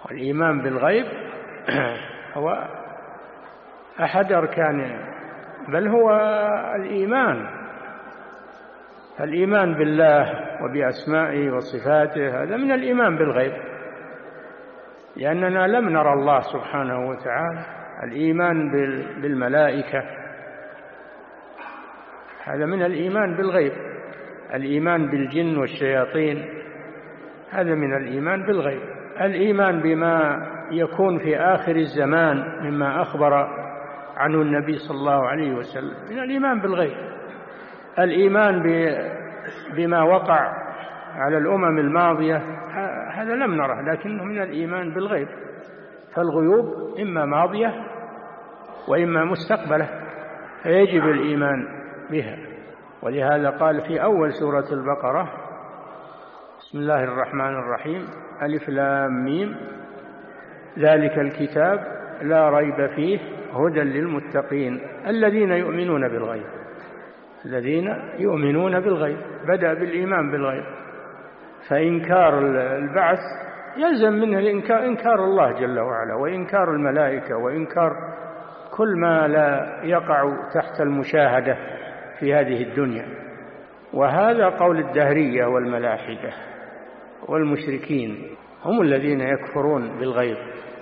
والإيمان بالغيب هو أحد أركان، بل هو الإيمان بالله وبأسمائه وصفاته، هذا من الإيمان بالغيب، لأننا لم نرى الله سبحانه وتعالى. الإيمان بالملائكة هذا من الإيمان بالغيب. الإيمان بالجن والشياطين هذا من الإيمان بالغيب. الإيمان بما يكون في آخر الزمان مما أخبر عنه النبي صلى الله عليه وسلم من الإيمان بالغيب. الإيمان بما وقع على الأمم الماضية هذا لم نره، لكنه من الإيمان بالغيب. فالغيوب إما ماضية وإما مستقبلة، فيجب الإيمان بها. ولهذا قال في أول سورة البقرة: بسم الله الرحمن الرحيم، ألف لام ميم، ذلك الكتاب لا ريب فيه هدى للمتقين الذين يؤمنون بالغيب. الذين يؤمنون بالغيب، بدأ بالإيمان بالغيب. فإنكار البعث يلزم منه إنكار الله جل وعلا، وإنكار الملائكة، وإنكار كل ما لا يقع تحت المشاهدة في هذه الدنيا. وهذا قول الدهرية والملاحدة والمشركين، هم الذين يكفرون بالغيب.